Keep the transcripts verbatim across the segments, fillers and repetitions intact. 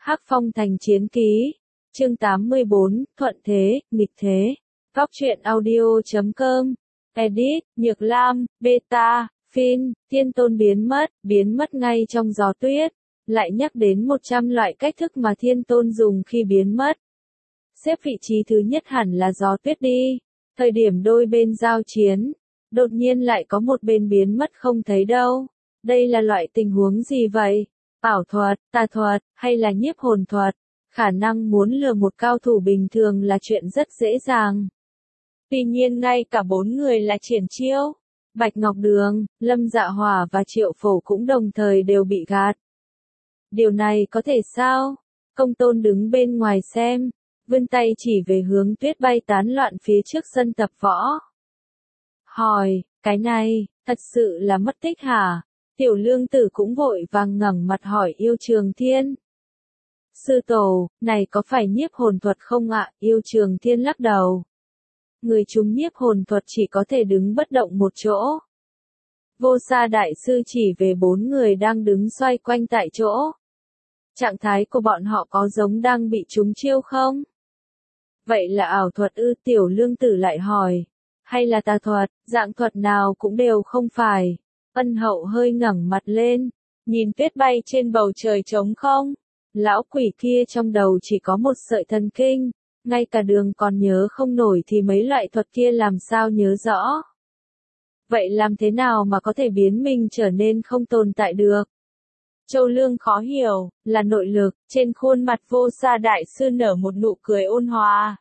Hắc Phong Thành Chiến Ký, chương tám mươi bốn, Thuận Thế, Nghịch Thế, Góc truyện audio chấm com, edit, Nhược Lam, beta, Fin, Thiên Tôn biến mất, biến mất ngay trong gió tuyết, lại nhắc đến một trăm loại cách thức mà Thiên Tôn dùng khi biến mất. Xếp vị trí thứ nhất hẳn là gió tuyết đi, thời điểm đôi bên giao chiến, đột nhiên lại có một bên biến mất không thấy đâu. Đây là loại tình huống gì vậy? Ảo thuật, tà thuật, hay là nhiếp hồn thuật? Khả năng muốn lừa một cao thủ bình thường là chuyện rất dễ dàng. Tuy nhiên ngay cả bốn người là triển chiêu, Bạch Ngọc Đường, Lâm Dạ Hỏa và Triệu Phổ cũng đồng thời đều bị gạt. Điều này có thể sao? Công Tôn đứng bên ngoài xem, vươn tay chỉ về hướng tuyết bay tán loạn phía trước sân tập võ. Hỏi, cái này, thật sự là mất tích hả? Tiểu Lương Tử cũng vội vàng ngẩng mặt hỏi Yêu Trường Thiên. Sư tổ, này có phải nhiếp hồn thuật không ạ? Yêu Trường Thiên lắc đầu. Người chúng nhiếp hồn thuật chỉ có thể đứng bất động một chỗ. Vô Sa Đại Sư chỉ về bốn người đang đứng xoay quanh tại chỗ. Trạng thái của bọn họ có giống đang bị trúng chiêu không? Vậy là ảo thuật ư? Tiểu Lương Tử lại hỏi. Hay là tà thuật, dạng thuật nào cũng đều không phải. Ân Hậu hơi ngẩng mặt lên, nhìn tuyết bay trên bầu trời trống không. Lão quỷ kia trong đầu chỉ có một sợi thần kinh, ngay cả đường còn nhớ không nổi thì mấy loại thuật kia làm sao nhớ rõ. Vậy làm thế nào mà có thể biến mình trở nên không tồn tại được? Châu Lương khó hiểu, là nội lực. Trên khuôn mặt Vô Sa Đại Sư nở một nụ cười ôn hòa.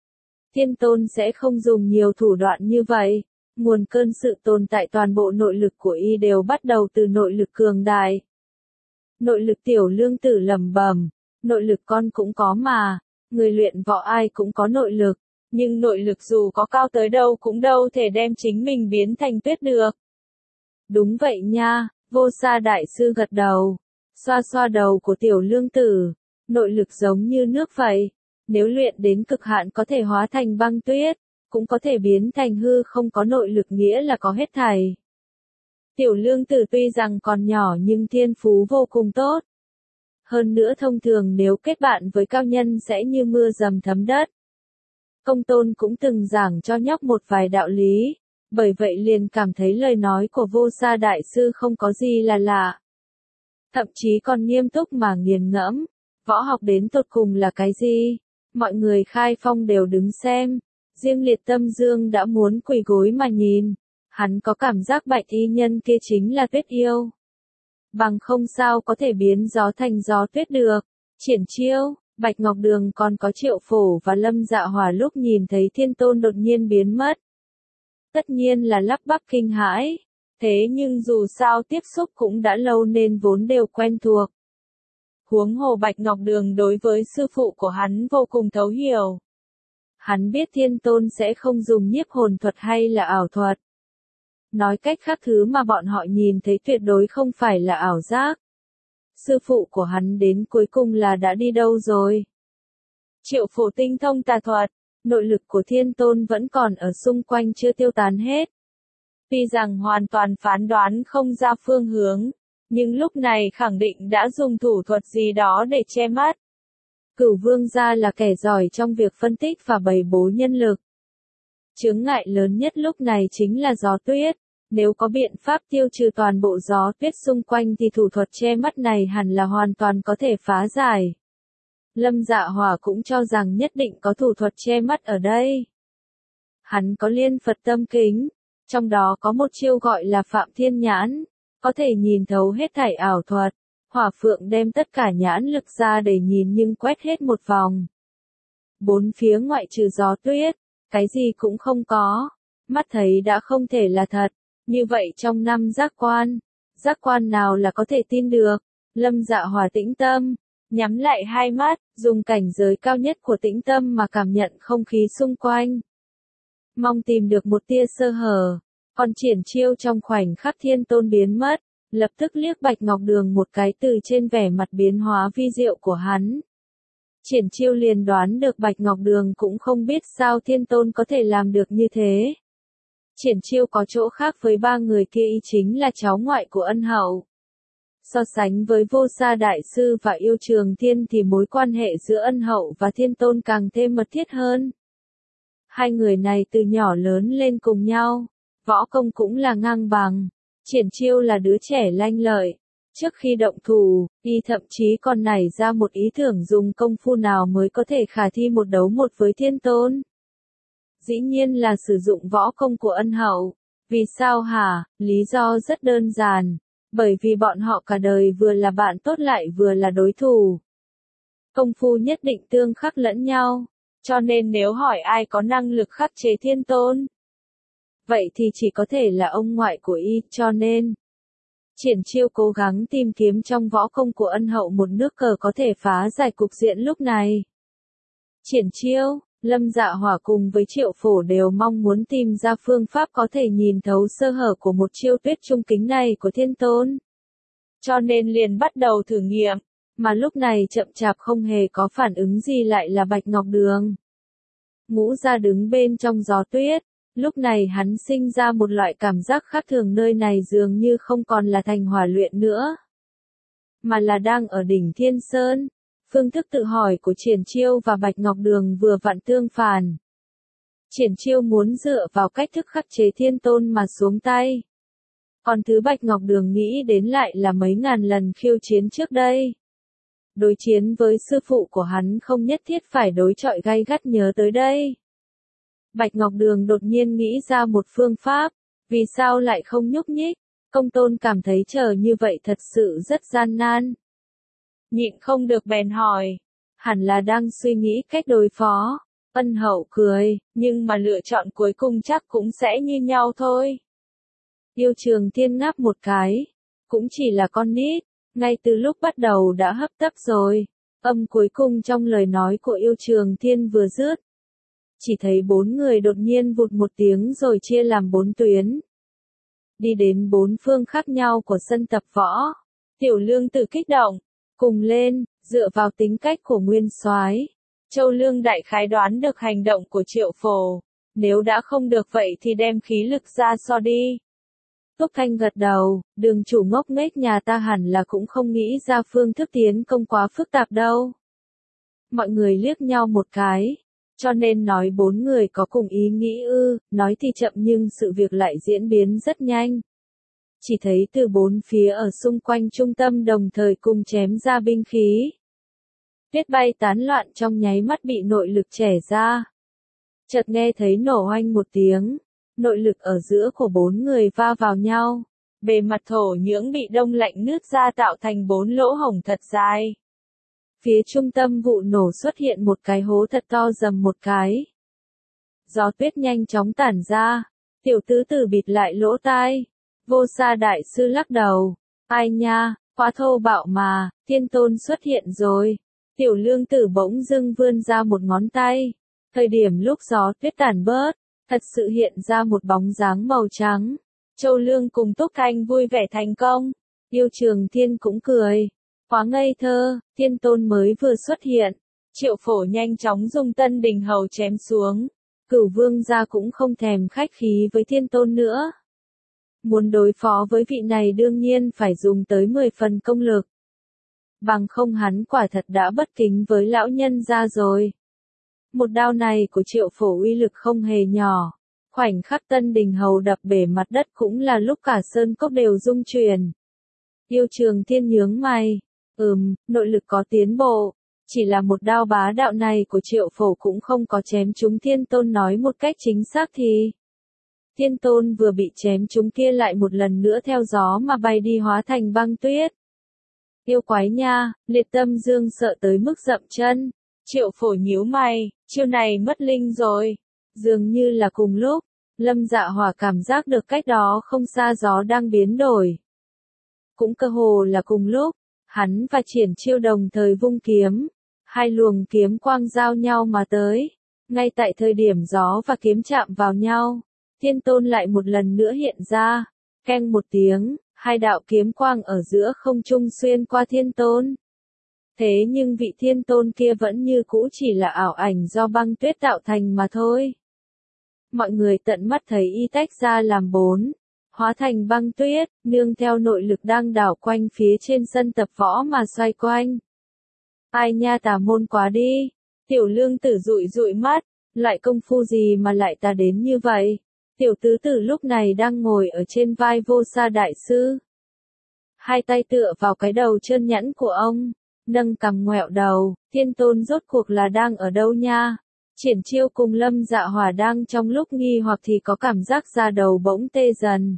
Thiên Tôn sẽ không dùng nhiều thủ đoạn như vậy. Nguồn cơn sự tồn tại toàn bộ nội lực của y đều bắt đầu từ nội lực cường đại. Nội lực Tiểu Lương Tử lẩm bẩm, nội lực con cũng có mà, người luyện võ ai cũng có nội lực, nhưng nội lực dù có cao tới đâu cũng đâu thể đem chính mình biến thành tuyết được. Đúng vậy nha, Vô Sa Đại Sư gật đầu, xoa xoa đầu của Tiểu Lương Tử, nội lực giống như nước vậy, nếu luyện đến cực hạn có thể hóa thành băng tuyết, cũng có thể biến thành hư không, có nội lực nghĩa là có hết thảy. Tiểu Lương Tử tuy rằng còn nhỏ nhưng thiên phú vô cùng tốt. Hơn nữa thông thường nếu kết bạn với cao nhân sẽ như mưa dầm thấm đất. Công Tôn cũng từng giảng cho nhóc một vài đạo lý, bởi vậy liền cảm thấy lời nói của Vô Sa Đại Sư không có gì là lạ. Thậm chí còn nghiêm túc mà nghiền ngẫm, võ học đến tột cùng là cái gì? Mọi người khai phong đều đứng xem, riêng Liệt Tâm Dương đã muốn quỳ gối mà nhìn. Hắn có cảm giác Bạch Y Nhân kia chính là tuyết yêu. Bằng không sao có thể biến gió thành gió tuyết được. Triển chiêu, Bạch Ngọc Đường còn có Triệu Phổ và Lâm Dạ Hỏa lúc nhìn thấy Thiên Tôn đột nhiên biến mất. Tất nhiên là lắp bắp kinh hãi. Thế nhưng dù sao tiếp xúc cũng đã lâu nên vốn đều quen thuộc. Huống hồ Bạch Ngọc Đường đối với sư phụ của hắn vô cùng thấu hiểu. Hắn biết Thiên Tôn sẽ không dùng nhiếp hồn thuật hay là ảo thuật. Nói cách khác thứ mà bọn họ nhìn thấy tuyệt đối không phải là ảo giác. Sư phụ của hắn đến cuối cùng là đã đi đâu rồi? Triệu Phổ tinh thông tà thuật, nội lực của Thiên Tôn vẫn còn ở xung quanh chưa tiêu tán hết. Tuy rằng hoàn toàn phán đoán không ra phương hướng, nhưng lúc này khẳng định đã dùng thủ thuật gì đó để che mắt. Cửu Vương gia là kẻ giỏi trong việc phân tích và bày bố nhân lực. Chướng ngại lớn nhất lúc này chính là gió tuyết, nếu có biện pháp tiêu trừ toàn bộ gió tuyết xung quanh thì thủ thuật che mắt này hẳn là hoàn toàn có thể phá giải. Lâm Dạ Hỏa cũng cho rằng nhất định có thủ thuật che mắt ở đây. Hắn có Liên Phật Tâm Kính, trong đó có một chiêu gọi là Phạm Thiên Nhãn, có thể nhìn thấu hết thảy ảo thuật. Hỏa Phượng đem tất cả nhãn lực ra để nhìn nhưng quét hết một vòng. Bốn phía ngoại trừ gió tuyết, cái gì cũng không có, mắt thấy đã không thể là thật, như vậy trong năm giác quan, giác quan nào là có thể tin được? Lâm Dạ Hỏa tĩnh tâm, nhắm lại hai mắt, dùng cảnh giới cao nhất của tĩnh tâm mà cảm nhận không khí xung quanh. Mong tìm được một tia sơ hở, còn triển chiêu trong khoảnh khắc Thiên Tôn biến mất, lập tức liếc Bạch Ngọc Đường một cái từ trên vẻ mặt biến hóa vi diệu của hắn. Triển chiêu liền đoán được Bạch Ngọc Đường cũng không biết sao Thiên Tôn có thể làm được như thế. Triển chiêu có chỗ khác với ba người kia y chính là cháu ngoại của Ân Hậu. So sánh với Vô Sa Đại Sư và Yêu Trường Thiên thì mối quan hệ giữa Ân Hậu và Thiên Tôn càng thêm mật thiết hơn. Hai người này từ nhỏ lớn lên cùng nhau, võ công cũng là ngang bằng. Triển Chiêu là đứa trẻ lanh lợi. Trước khi động thủ, y thậm chí còn nảy ra một ý tưởng dùng công phu nào mới có thể khả thi một đấu một với Thiên Tôn. Dĩ nhiên là sử dụng võ công của Ân Hậu. Vì sao hả? Lý do rất đơn giản. Bởi vì bọn họ cả đời vừa là bạn tốt lại vừa là đối thủ. Công phu nhất định tương khắc lẫn nhau. Cho nên nếu hỏi ai có năng lực khắc chế Thiên Tôn, vậy thì chỉ có thể là ông ngoại của y, cho nên Triển Chiêu cố gắng tìm kiếm trong võ công của Ân Hậu một nước cờ có thể phá giải cục diện lúc này. Triển Chiêu, Lâm Dạ Hỏa cùng với Triệu Phổ đều mong muốn tìm ra phương pháp có thể nhìn thấu sơ hở của một chiêu tuyết trung kính này của Thiên Tôn. Cho nên liền bắt đầu thử nghiệm, mà lúc này chậm chạp không hề có phản ứng gì lại là Bạch Ngọc Đường. Ngũ Gia đứng bên trong gió tuyết, lúc này hắn sinh ra một loại cảm giác khác thường, nơi này dường như không còn là thành hỏa luyện nữa, mà là đang ở đỉnh Thiên Sơn. Phương thức tự hỏi của Triển Chiêu và Bạch Ngọc Đường vừa vặn tương phản. Triển Chiêu muốn dựa vào cách thức khắc chế Thiên Tôn mà xuống tay. Còn thứ Bạch Ngọc Đường nghĩ đến lại là mấy ngàn lần khiêu chiến trước đây. Đối chiến với sư phụ của hắn không nhất thiết phải đối chọi gay gắt, nhớ tới đây. Bạch Ngọc Đường đột nhiên nghĩ ra một phương pháp, vì sao lại không nhúc nhích? Công Tôn cảm thấy chờ như vậy thật sự rất gian nan. Nhịn không được bèn hỏi, hẳn là đang suy nghĩ cách đối phó. Ân Hậu cười, nhưng mà lựa chọn cuối cùng chắc cũng sẽ như nhau thôi. Yêu Trường Thiên ngáp một cái, cũng chỉ là con nít, ngay từ lúc bắt đầu đã hấp tấp rồi. Âm cuối cùng trong lời nói của Yêu Trường Thiên vừa dứt, chỉ thấy bốn người đột nhiên vụt một tiếng rồi chia làm bốn tuyến, đi đến bốn phương khác nhau của sân tập võ. Tiểu Lương Tử kích động, cùng lên, dựa vào tính cách của Nguyên Soái, Châu Lương đại khái đoán được hành động của Triệu Phổ, nếu đã không được vậy thì đem khí lực ra so đi. Túc Thanh gật đầu, Đường chủ ngốc nghếch nhà ta hẳn là cũng không nghĩ ra phương thức tiến công quá phức tạp đâu. Mọi người liếc nhau một cái, cho nên nói bốn người có cùng ý nghĩ ư, nói thì chậm nhưng sự việc lại diễn biến rất nhanh. Chỉ thấy từ bốn phía ở xung quanh trung tâm đồng thời cùng chém ra binh khí. Tuyết bay tán loạn trong nháy mắt bị nội lực chẻ ra. Chợt nghe thấy nổ oanh một tiếng, nội lực ở giữa của bốn người va vào nhau. Bề mặt thổ nhưỡng bị đông lạnh nứt ra tạo thành bốn lỗ hổng thật dài. Phía trung tâm vụ nổ xuất hiện một cái hố thật to rầm một cái. Gió tuyết nhanh chóng tản ra, tiểu tứ tử bịt lại lỗ tai. Vô Sa Đại Sư lắc đầu, ai nha, quá thô bạo mà, Thiên Tôn xuất hiện rồi. Tiểu Lương Tử bỗng dưng vươn ra một ngón tay. Thời điểm lúc gió tuyết tản bớt, thật sự hiện ra một bóng dáng màu trắng. Châu Lương cùng Túc Thanh vui vẻ thành công. Yêu Trường Thiên cũng cười. Quá ngây thơ, Thiên Tôn mới vừa xuất hiện. Triệu Phổ nhanh chóng dùng Tân Đình Hầu chém xuống. Cửu Vương gia cũng không thèm khách khí với Thiên Tôn nữa. Muốn đối phó với vị này đương nhiên phải dùng tới mười phần công lực. Bằng không hắn quả thật đã bất kính với lão nhân gia rồi. Một đao này của Triệu Phổ uy lực không hề nhỏ. Khoảnh khắc Tân Đình Hầu đập bể mặt đất cũng là lúc cả sơn cốc đều rung chuyển. Yêu Trường Thiên nhướng mày. Ừm, nội lực có tiến bộ. Chỉ là một đao bá đạo này của Triệu Phổ cũng không có chém trúng Thiên Tôn, nói một cách chính xác thì Thiên Tôn vừa bị chém trúng kia lại một lần nữa theo gió mà bay đi hóa thành băng tuyết. Yêu quái nha, Liệt Tâm Dương sợ tới mức dậm chân. Triệu Phổ nhíu mày, chiêu này mất linh rồi. Dường như là cùng lúc, Lâm Dạ Hỏa cảm giác được cách đó không xa gió đang biến đổi. Cũng cơ hồ là cùng lúc, hắn và Triển Chiêu đồng thời vung kiếm. Hai luồng kiếm quang giao nhau mà tới. Ngay tại thời điểm gió và kiếm chạm vào nhau, Thiên Tôn lại một lần nữa hiện ra. Keng một tiếng, hai đạo kiếm quang ở giữa không trung xuyên qua Thiên Tôn. Thế nhưng vị Thiên Tôn kia vẫn như cũ chỉ là ảo ảnh do băng tuyết tạo thành mà thôi. Mọi người tận mắt thấy y tách ra làm bốn. hóa thành băng tuyết, nương theo nội lực đang đảo quanh phía trên sân tập võ mà xoay quanh. Ai nha, tà môn quá đi. Tiểu Lương Tử dụi dụi mắt, lại công phu gì mà lại tà đến như vậy. Tiểu tứ tử lúc này đang ngồi ở trên vai Vô Sa đại sư. Hai tay tựa vào cái đầu trơn nhẵn của ông, nâng cằm ngoẹo đầu, Thiên Tôn rốt cuộc là đang ở đâu nha? Triển Chiêu cùng Lâm Dạ Hỏa đang trong lúc nghi hoặc thì có cảm giác da đầu bỗng tê dần.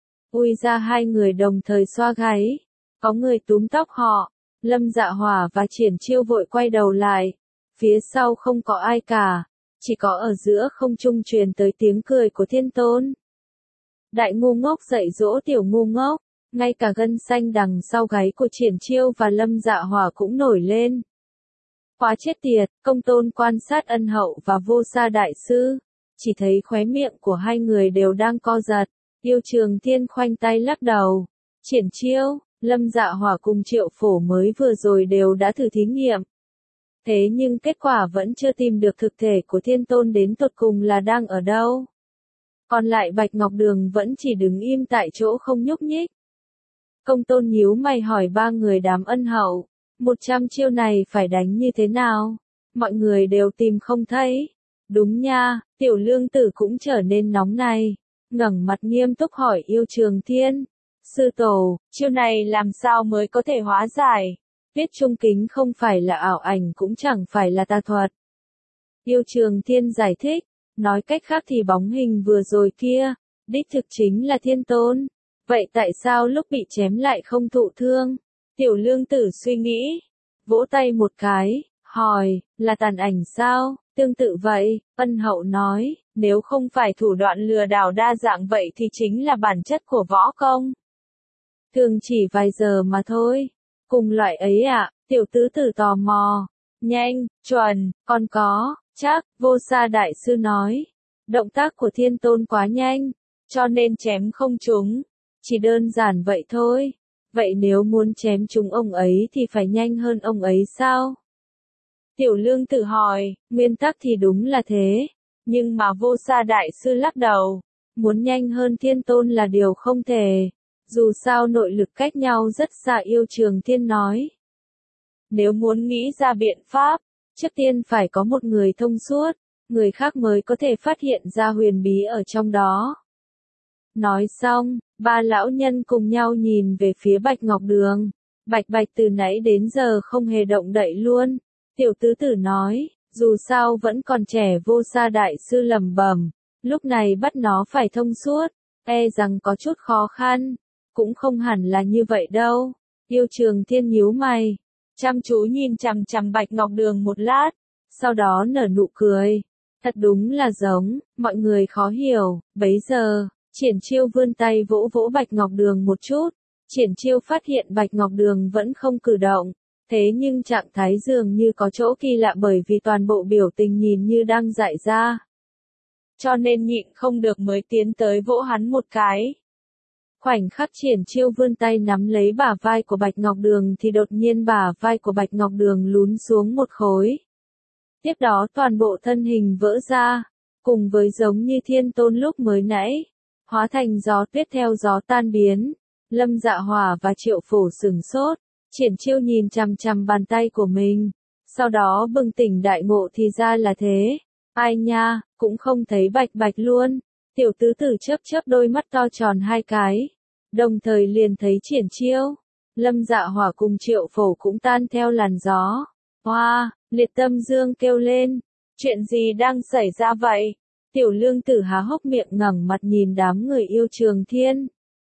Ui ra, hai người đồng thời xoa gáy, có người túm tóc họ, Lâm Dạ Hỏa và Triển Chiêu vội quay đầu lại, phía sau không có ai cả, chỉ có ở giữa không trung truyền tới tiếng cười của Thiên Tôn. Đại ngu ngốc dạy dỗ tiểu ngu ngốc, ngay cả gân xanh đằng sau gáy của Triển Chiêu và Lâm Dạ Hỏa cũng nổi lên. Quá chết tiệt, Công Tôn quan sát Ân Hậu và Vô Sa đại sư, chỉ thấy khóe miệng của hai người đều đang co giật. Yêu Trường Thiên khoanh tay lắc đầu. Triển Chiêu, Lâm Dạ Hỏa cùng Triệu Phổ mới vừa rồi đều đã thử thí nghiệm. Thế nhưng kết quả vẫn chưa tìm được thực thể của Thiên Tôn đến tột cùng là đang ở đâu. Còn lại Bạch Ngọc Đường vẫn chỉ đứng im tại chỗ không nhúc nhích. Công Tôn nhíu mày hỏi ba người đám Ân Hậu, một trăm chiêu này phải đánh như thế nào? Mọi người đều tìm không thấy. Đúng nha, Tiểu Lương Tử cũng trở nên nóng này, ngẩng mặt nghiêm túc hỏi Yêu Trường Thiên. Sư tổ, chiêu này làm sao mới có thể hóa giải? Tuyết Trung Kính không phải là ảo ảnh cũng chẳng phải là tà thuật. Yêu Trường Thiên giải thích, nói cách khác thì bóng hình vừa rồi kia, đích thực chính là Thiên Tôn. Vậy tại sao lúc bị chém lại không thụ thương? Tiểu Lương Tử suy nghĩ, vỗ tay một cái, hỏi, là tàn ảnh sao? Tương tự vậy, Ân Hậu nói, nếu không phải thủ đoạn lừa đảo đa dạng vậy thì chính là bản chất của võ công. Thường chỉ vài giờ mà thôi. Cùng loại ấy ạ, à, tiểu tứ tử tò mò. Nhanh, chuẩn, còn có, chắc, Vô Sa đại sư nói. Động tác của Thiên Tôn quá nhanh, cho nên chém không trúng. Chỉ đơn giản vậy thôi. Vậy nếu muốn chém trúng ông ấy thì phải nhanh hơn ông ấy sao? Tiểu Lương Tử hỏi, nguyên tắc thì đúng là thế. Nhưng mà Vô Sa đại sư lắc đầu. Muốn nhanh hơn Thiên Tôn là điều không thể. Dù sao nội lực cách nhau rất xa. Yêu Trường Thiên nói. Nếu muốn nghĩ ra biện pháp, trước tiên phải có một người thông suốt, người khác mới có thể phát hiện ra huyền bí ở trong đó. Nói xong, ba lão nhân cùng nhau nhìn về phía Bạch Ngọc Đường. Bạch Bạch từ nãy đến giờ không hề động đậy luôn. Tiểu tứ tử nói, dù sao vẫn còn trẻ. Vô Sa đại sư lẩm bẩm, lúc này bắt nó phải thông suốt, e rằng có chút khó khăn. Cũng không hẳn là như vậy đâu. Yêu Trường Thiên nhíu mày, chăm chú nhìn chằm chằm Bạch Ngọc Đường một lát, sau đó nở nụ cười. Thật đúng là giống, mọi người khó hiểu. Bấy giờ, Triển Chiêu vươn tay vỗ vỗ Bạch Ngọc Đường một chút. Triển Chiêu phát hiện Bạch Ngọc Đường vẫn không cử động, thế nhưng trạng thái dường như có chỗ kỳ lạ bởi vì toàn bộ biểu tình nhìn như đang dại ra. Cho nên nhịn không được mới tiến tới vỗ hắn một cái. Khoảnh khắc Triển Chiêu vươn tay nắm lấy bả vai của Bạch Ngọc Đường thì đột nhiên bả vai của Bạch Ngọc Đường lún xuống một khối. Tiếp đó toàn bộ thân hình vỡ ra, cùng với giống như Thiên Tôn lúc mới nãy, hóa thành gió tuyết theo gió tan biến. Lâm Dạ Hỏa và Triệu Phổ sửng sốt, Triển Chiêu nhìn chằm chằm bàn tay của mình, sau đó bừng tỉnh đại ngộ thì ra là thế. Ai nha, cũng không thấy Bạch Bạch luôn. Tiểu tứ tử chớp chớp đôi mắt to tròn hai cái, đồng thời liền thấy Triển Chiêu. Lâm Dạ Hỏa cùng Triệu Phổ cũng tan theo làn gió. Hoa, wow, Liệt Tâm Dương kêu lên, chuyện gì đang xảy ra vậy? Tiểu Lương Tử há hốc miệng ngẩng mặt nhìn đám người Yêu Trường Thiên.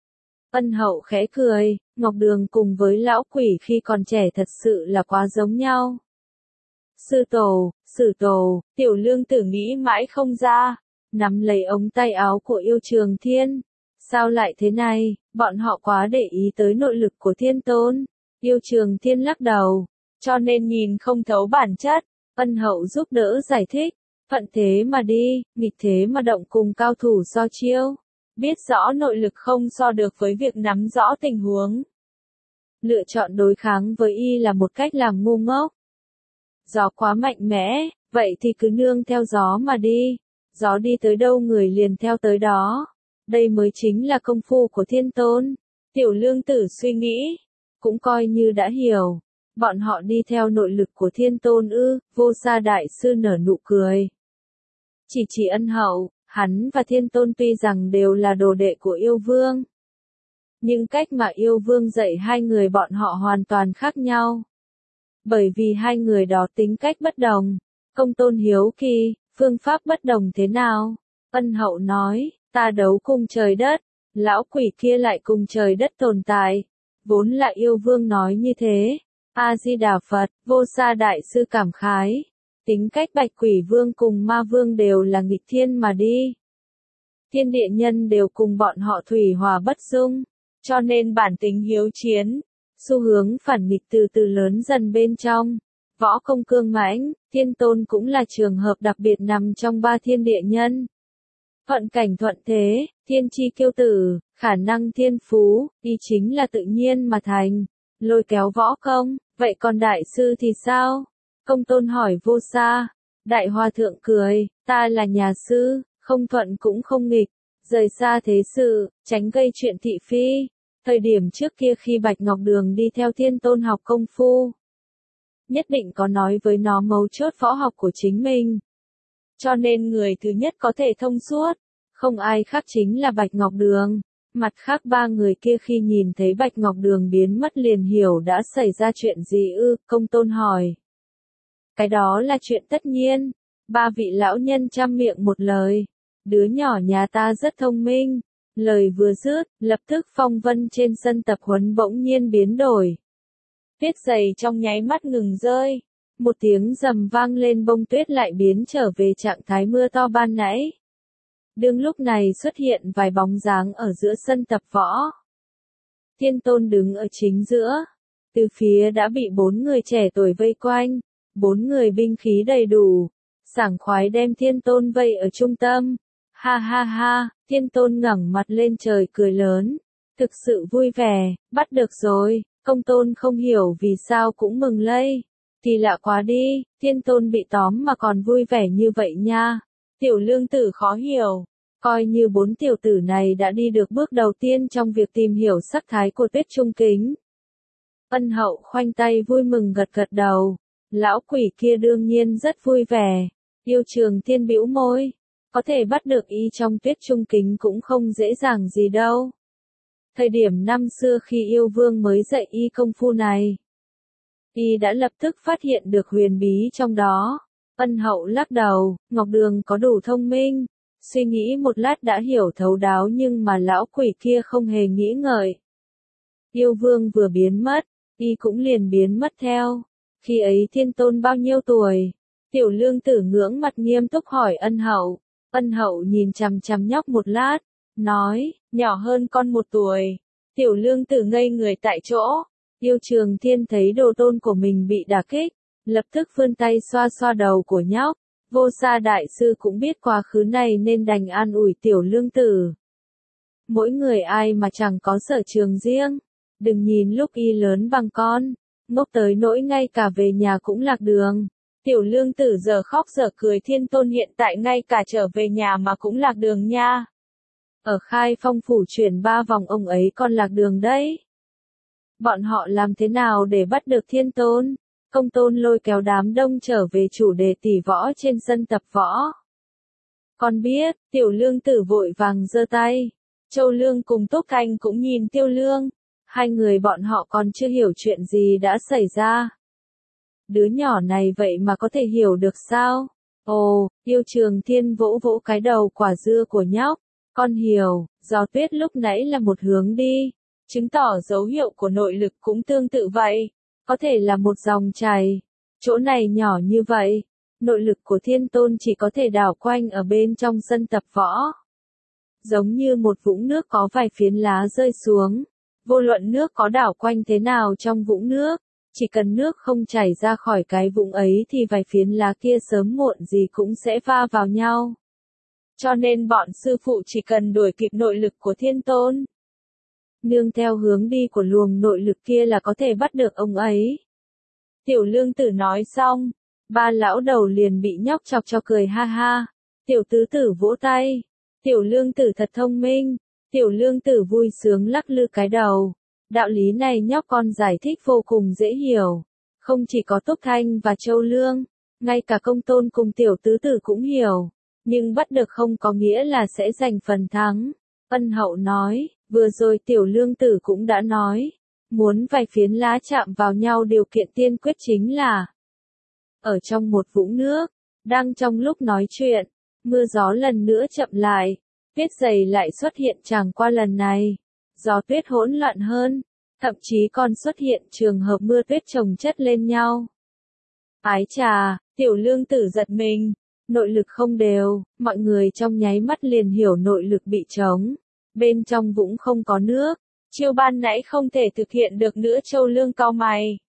Ân Hậu khẽ cười, Ngọc Đường cùng với lão quỷ khi còn trẻ thật sự là quá giống nhau. Sư tổ, Sử tổ, Tiểu Lương Tử nghĩ mãi không ra, nắm lấy ống tay áo của Yêu Trường Thiên. Sao lại thế này, bọn họ quá để ý tới nội lực của Thiên Tôn. Yêu Trường Thiên lắc đầu, cho nên nhìn không thấu bản chất. Ân Hậu giúp đỡ giải thích, phận thế mà đi, nghịch thế mà động cùng cao thủ so chiêu. Biết rõ nội lực không so được với việc nắm rõ tình huống. Lựa chọn đối kháng với y là một cách làm ngu ngốc. Gió quá mạnh mẽ, vậy thì cứ nương theo gió mà đi. Gió đi tới đâu người liền theo tới đó. Đây mới chính là công phu của thiên tôn. Tiểu lương tử suy nghĩ, cũng coi như đã hiểu. Bọn họ đi theo nội lực của thiên tôn ư? Vô Sa đại sư nở nụ cười. Chỉ chỉ Ân Hậu, hắn và thiên tôn tuy rằng đều là đồ đệ của yêu vương. Nhưng cách mà yêu vương dạy hai người bọn họ hoàn toàn khác nhau. Bởi vì hai người đó tính cách bất đồng. Công tôn hiếu kỳ, phương pháp bất đồng thế nào? Ân Hậu nói, ta đấu cùng trời đất, lão quỷ kia lại cùng trời đất tồn tại. Vốn là yêu vương nói như thế. A-di-đà Phật, Vô Sa đại sư cảm khái. Tính cách bạch quỷ vương cùng ma vương đều là nghịch thiên mà đi. Thiên địa nhân đều cùng bọn họ thủy hòa bất dung. Cho nên bản tính hiếu chiến, xu hướng phản nghịch từ từ lớn dần bên trong. Võ công cương mãnh, thiên tôn cũng là trường hợp đặc biệt nằm trong ba thiên địa nhân. Thuận cảnh thuận thế, thiên chi kiêu tử, khả năng thiên phú, y chính là tự nhiên mà thành. Lôi kéo võ công, vậy còn đại sư thì sao? Công tôn hỏi Vô Sa. Đại hòa thượng cười, ta là nhà sư, không thuận cũng không nghịch, rời xa thế sự, tránh gây chuyện thị phi. Thời điểm trước kia khi Bạch Ngọc Đường đi theo thiên tôn học công phu, nhất định có nói với nó mấu chốt võ học của chính mình. Cho nên người thứ nhất có thể thông suốt, không ai khác chính là Bạch Ngọc Đường. Mặt khác ba người kia khi nhìn thấy Bạch Ngọc Đường biến mất liền hiểu đã xảy ra chuyện gì ư? Công tôn hỏi. Cái đó là chuyện tất nhiên. Ba vị lão nhân trăm miệng một lời. Đứa nhỏ nhà ta rất thông minh. Lời vừa dứt, lập tức phong vân trên sân tập huấn bỗng nhiên biến đổi. Tuyết dày trong nháy mắt ngừng rơi. Một tiếng rầm vang lên, bông tuyết lại biến trở về trạng thái mưa to ban nãy. Đương lúc này xuất hiện vài bóng dáng ở giữa sân tập võ. Thiên tôn đứng ở chính giữa. Từ phía đã bị bốn người trẻ tuổi vây quanh. Bốn người binh khí đầy đủ. Sảng khoái đem thiên tôn vây ở trung tâm. Ha ha ha, thiên tôn ngẩng mặt lên trời cười lớn. Thực sự vui vẻ, bắt được rồi. Công tôn không hiểu vì sao cũng mừng lây. Thì lạ quá đi, thiên tôn bị tóm mà còn vui vẻ như vậy nha. Tiểu lương tử khó hiểu. Coi như bốn tiểu tử này đã đi được bước đầu tiên trong việc tìm hiểu sắc thái của Tuyết Trung Kính. Ân Hậu khoanh tay vui mừng gật gật đầu. Lão quỷ kia đương nhiên rất vui vẻ. Yêu Trường Thiên bĩu môi. Có thể bắt được y trong Tuyết Trung Kính cũng không dễ dàng gì đâu. Thời điểm năm xưa khi yêu vương mới dạy y công phu này, y đã lập tức phát hiện được huyền bí trong đó. Ân Hậu lắc đầu, Ngọc Đường có đủ thông minh. Suy nghĩ một lát đã hiểu thấu đáo, nhưng mà lão quỷ kia không hề nghĩ ngợi. Yêu vương vừa biến mất, y cũng liền biến mất theo. Khi ấy thiên tôn bao nhiêu tuổi? Tiểu lương tử ngưỡng mặt nghiêm túc hỏi Ân Hậu. Ân Hậu nhìn chằm chằm nhóc một lát, nói, nhỏ hơn con một tuổi. Tiểu lương tử ngây người tại chỗ. Yêu Trường Thiên thấy đồ tôn của mình bị đả kích, lập tức vươn tay xoa xoa đầu của nhóc. Vô Sa đại sư cũng biết quá khứ này nên đành an ủi tiểu lương tử. Mỗi người ai mà chẳng có sở trường riêng. Đừng nhìn lúc y lớn bằng con, ngốc tới nỗi ngay cả về nhà cũng lạc đường. Tiểu lương tử giờ khóc giờ cười, thiên tôn hiện tại ngay cả trở về nhà mà cũng lạc đường nha. Ở Khai Phong phủ chuyển ba vòng ông ấy còn lạc đường đấy. Bọn họ làm thế nào để bắt được thiên tôn? Công tôn lôi kéo đám đông trở về chủ đề tỷ võ trên sân tập võ. Con biết, tiểu lương tử vội vàng giơ tay. Châu Lương cùng Túc Thanh cũng nhìn Tiêu Lương. Hai người bọn họ còn chưa hiểu chuyện gì đã xảy ra. Đứa nhỏ này vậy mà có thể hiểu được sao? Ồ, Yêu Trường Thiên vỗ vỗ cái đầu quả dưa của nhóc. Con hiểu, gió tuyết lúc nãy là một hướng đi. Chứng tỏ dấu hiệu của nội lực cũng tương tự vậy. Có thể là một dòng chảy. Chỗ này nhỏ như vậy. Nội lực của thiên tôn chỉ có thể đảo quanh ở bên trong sân tập võ. Giống như một vũng nước có vài phiến lá rơi xuống. Vô luận nước có đảo quanh thế nào trong vũng nước, chỉ cần nước không chảy ra khỏi cái vũng ấy thì vài phiến lá kia sớm muộn gì cũng sẽ va vào nhau. Cho nên bọn sư phụ chỉ cần đuổi kịp nội lực của thiên tôn, nương theo hướng đi của luồng nội lực kia là có thể bắt được ông ấy. Tiểu lương tử nói xong, ba lão đầu liền bị nhóc chọc cho cười ha ha. Tiểu tứ tử vỗ tay. Tiểu lương tử thật thông minh. Tiểu lương tử vui sướng lắc lư cái đầu. Đạo lý này nhóc con giải thích vô cùng dễ hiểu. Không chỉ có Túc Thanh và Châu Lương, ngay cả Công Tôn cùng tiểu tứ tử cũng hiểu. Nhưng bắt được không có nghĩa là sẽ giành phần thắng. Ân hậu nói, vừa rồi tiểu lương tử cũng đã nói. Muốn vài phiến lá chạm vào nhau điều kiện tiên quyết chính là ở trong một vũng nước. Đang trong lúc nói chuyện, mưa gió lần nữa chậm lại. Tuyết dày lại xuất hiện chẳng qua lần này. Gió tuyết hỗn loạn hơn. Thậm chí còn xuất hiện trường hợp mưa tuyết chồng chất lên nhau. Ái chà, tiểu lương tử giật mình. Nội lực không đều, mọi người trong nháy mắt liền hiểu nội lực bị trống. Bên trong vũng không có nước. Chiêu ban nãy không thể thực hiện được nữa. Châu Lương cau mày.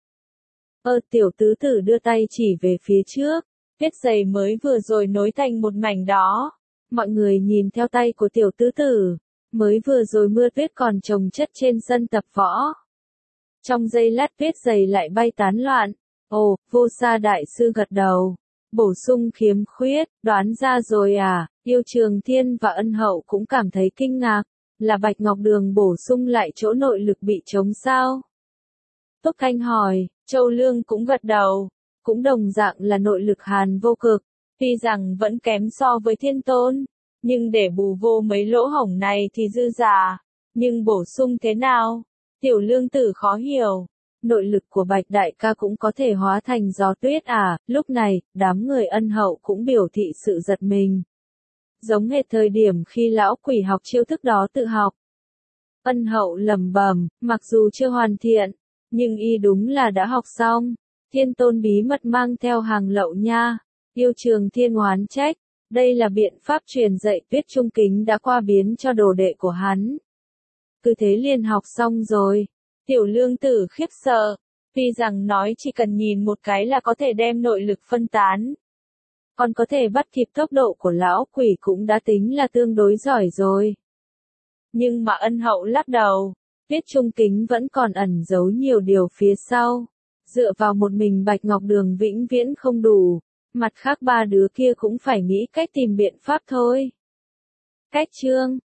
Ơ tiểu tứ tử đưa tay chỉ về phía trước. Tuyết dày mới vừa rồi nối thành một mảnh đó. Mọi người nhìn theo tay của tiểu tứ tử. Mới vừa rồi mưa tuyết còn chồng chất trên sân tập võ. Trong giây lát tuyết dày lại bay tán loạn. Ồ, Vô Sa đại sư gật đầu. Bổ sung khiếm khuyết, đoán ra rồi à. Yêu Trường Thiên và Ân Hậu cũng cảm thấy kinh ngạc. Là Bạch Ngọc Đường bổ sung lại chỗ nội lực bị trống sao? Túc Thanh hỏi, Châu Lương cũng gật đầu. Cũng đồng dạng là nội lực hàn vô cực. Tuy rằng vẫn kém so với Thiên Tôn. Nhưng để bù vô mấy lỗ hổng này thì dư giả. Nhưng bổ sung thế nào? Tiểu lương tử khó hiểu. Nội lực của Bạch đại ca cũng có thể hóa thành gió tuyết à? Lúc này, đám người Ân Hậu cũng biểu thị sự giật mình. Giống hệt thời điểm khi lão quỷ học chiêu thức đó tự học. Ân Hậu lẩm bẩm, mặc dù chưa hoàn thiện, nhưng y đúng là đã học xong. Thiên Tôn bí mật mang theo hàng lậu nha. Yêu Trường Thiên oán trách. Đây là biện pháp truyền dạy Tuyết Trung Kính đã qua biến cho đồ đệ của hắn. Cứ thế liền học xong rồi. Tiểu lương tử khiếp sợ. Tuy rằng nói chỉ cần nhìn một cái là có thể đem nội lực phân tán. Còn có thể bắt kịp tốc độ của lão quỷ cũng đã tính là tương đối giỏi rồi. Nhưng mà Ân Hậu lắc đầu. Tuyết Trung Kính vẫn còn ẩn giấu nhiều điều phía sau. Dựa vào một mình Bạch Ngọc Đường vĩnh viễn không đủ. Mặt khác ba đứa kia cũng phải nghĩ cách tìm biện pháp thôi. Cách chương